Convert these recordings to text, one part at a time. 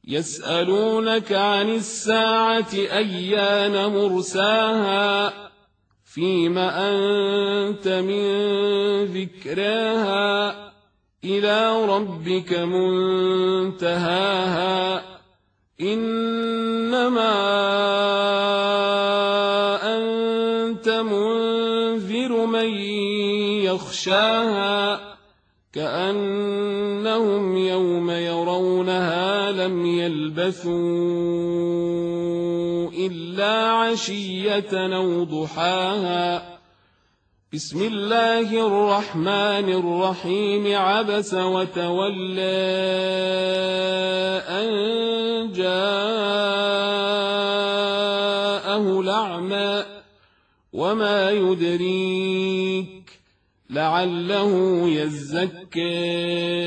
يسألونك عن الساعة أيان مرساها فيم أنت من ذكراها إلى ربك منتهاها إنما أنت منذر من يخشاها كأنهم يوم يرونها لم يلبثوا إلا عشية أو ضحاها بسم الله الرحمن الرحيم عبس وتولى أن جاءه الأعمى وما يدريك لعله يزكى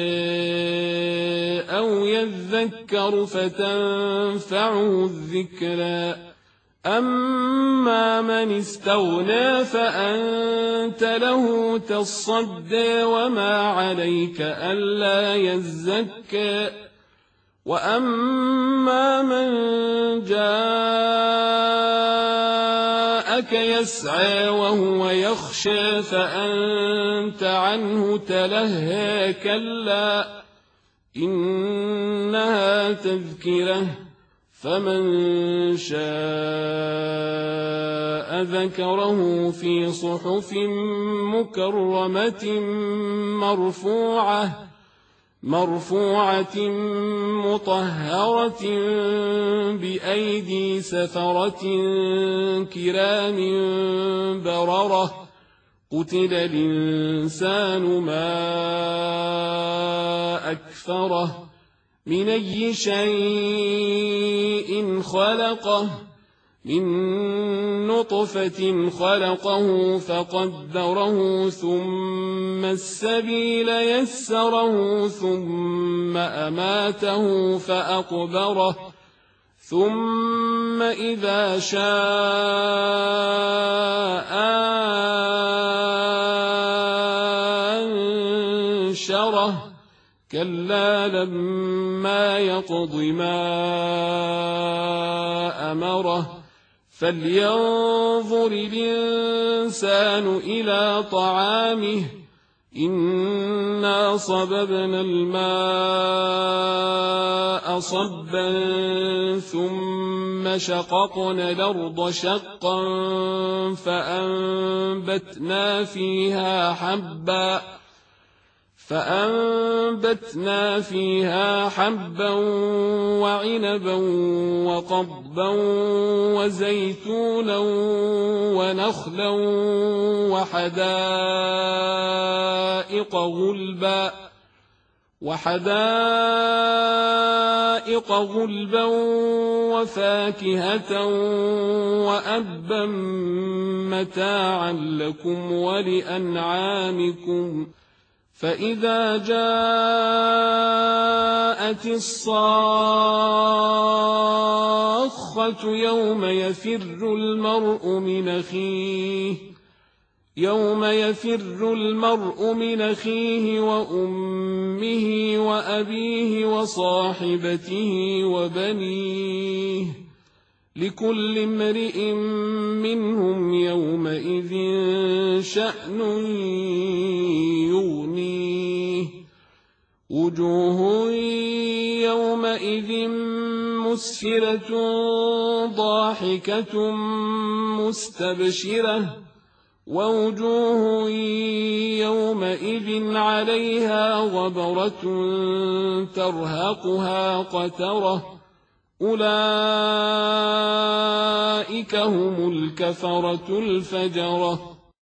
أو يذكر فتنفعه الذكرى أما من استغنى فأنت له تصدى وما عليك ألا يزكى وأما من جاءك يسعى وهو يخشى فأنت عنه تلهى كلا إنها تذكرة فمن شاء ذكره في صحف مكرمة مرفوعة مطهرة بأيدي سفرة كرام بررة قتل الإنسان ما أكفره من أي شيء خلقه من نطفة خلقه فقدره ثم السبيل يسره ثم أماته فأقبره ثم إذا شاء أنشره كلا لما يقض ما أمره فلينظر الإنسان إلى طعامه إنا صببنا الماء صبا ثم شققنا الأرض شقا فأنبتنا فيها حبا وعنبا وقضبا وزيتونا ونخلا وحدائق غلبا وفاكهة وأبا متاعا لكم ولأنعامكم فإذا جاءت الصاخة يوم يفر المرء من أخيه وأمه وأبيه وصاحبته وبنيه لكل امرئ منهم يومئذ شأن يغنيه وجوه يومئذ مسفرة ضاحكة مستبشرة ووجوه يومئذ عليها غبرة ترهقها قترة أولئك هم الكفرة الفجرة